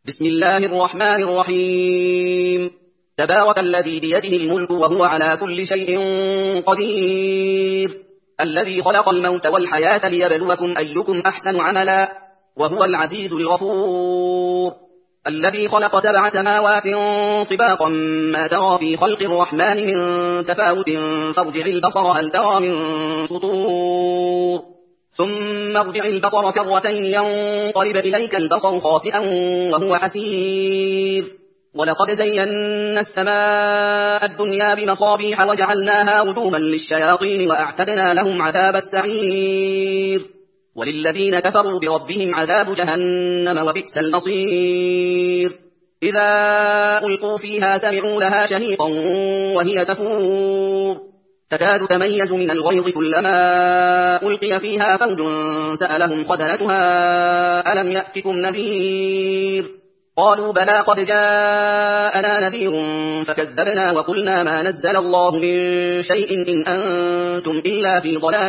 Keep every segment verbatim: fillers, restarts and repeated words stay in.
بسم الله الرحمن الرحيم. تبارك الذي بيده الملك وهو على كل شيء قدير، الذي خلق الموت والحياة ليبلوكم أيكم أحسن عملا، وهو العزيز الغفور. الذي خلق سبع سماوات طباقا ما ترى في خلق الرحمن من تفاوت فارجع البصر هل ترى من فطور، ثم ارجع البصر كرتين ينقلب إليك البصر خاسئا وهو حسير. ولقد زينا السماء الدنيا بمصابيح وجعلناها رجوما للشياطين وأعتدنا لهم عذاب السعير. وللذين كفروا بربهم عذاب جهنم وبئس المصير. إذا ألقوا فيها سمعوا لها شهيقا وهي تفور، تكاد تميز من الغيظ كلما ألقي فيها فوج سألهم خزنتها ألم يأتكم نذير، قالوا بلى قد جاءنا نذير فكذبنا وقلنا ما نزل الله من شيء إن أنتم إلا في ضلال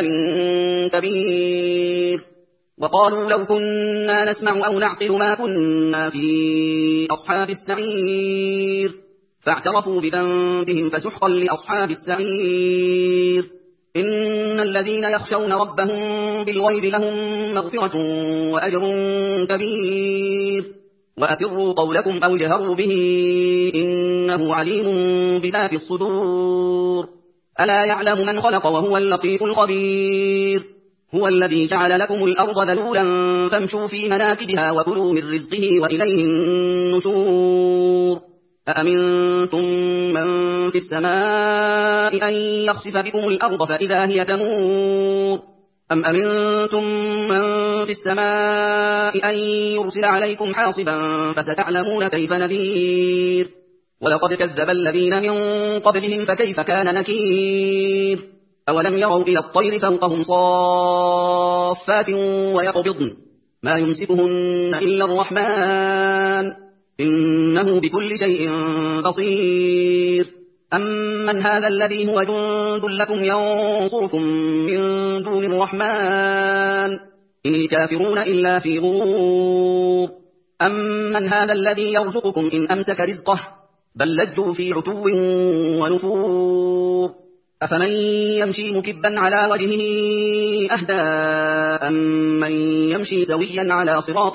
كبير. وقالوا لو كنا نسمع أو نعقل ما كنا في أصحاب السعير، فاعترفوا بذنبهم فسحقا لأصحاب السعير. إن الذين يخشون ربهم بالغيب لهم مغفرة وأجر كبير. وأسروا قولكم أو اجهروا به إنه عليم بذات الصدور. ألا يعلم من خلق وهو اللطيف الخبير. هو الذي جعل لكم الأرض ذلولا فامشوا في مناكبها وكلوا من رزقه وإليه النشور. أأمنتم من في السماء أن يخسف بكم الأرض فإذا هي تمور، أم أمنتم من في السماء أن يرسل عليكم حاصبا فستعلمون كيف نذير. ولقد كذب الذين من قبلهم فكيف كان نكير. أولم يروا إلى الطير فوقهم صافات ويقبضن ما يمسكهن إلا الرحمن إنه بكل شيء بصير. أمن هذا الذي هو جند لكم ينصركم من دون الرحمن إن الكافرون إلا في غرور. أمن هذا الذي يرزقكم إن أمسك رزقه بل لجوا في عتو ونفور. أفمن يمشي مكبا على وجهه أهدى أمن يمشي سويا على صراط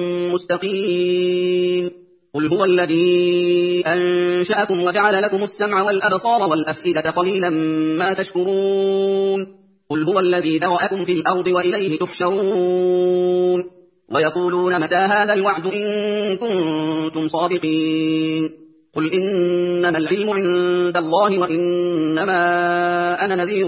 مستقيم. قل هو الذي أنشأكم وجعل لكم السمع والأبصار والأفئدة قليلا ما تشكرون. قل هو الذي ذرأكم في الأرض وإليه تحشرون. ويقولون متى هذا الوعد إن كنتم صادقين. قل إنما العلم عند الله وإنما أنا نذير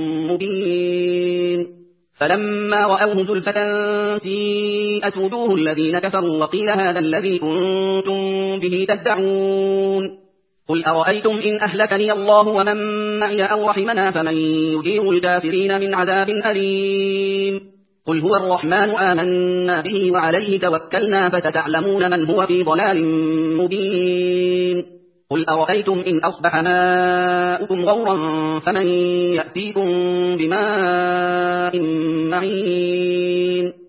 مبين. فلما رأوه زلفة سيئت وجوه الذين كفروا وقيل هذا الذي كنتم به تدعون. قل أرأيتم إن أهلكني الله ومن معي أو رحمنا فمن يجير الكافرين من عذاب أليم. قل هو الرحمن آمنا به وعليه توكلنا فستعلمون من هو في ضلال مبين. قل أرأيتم إن أصبح ماؤكم غورا فمن يأتيكم بماء معين.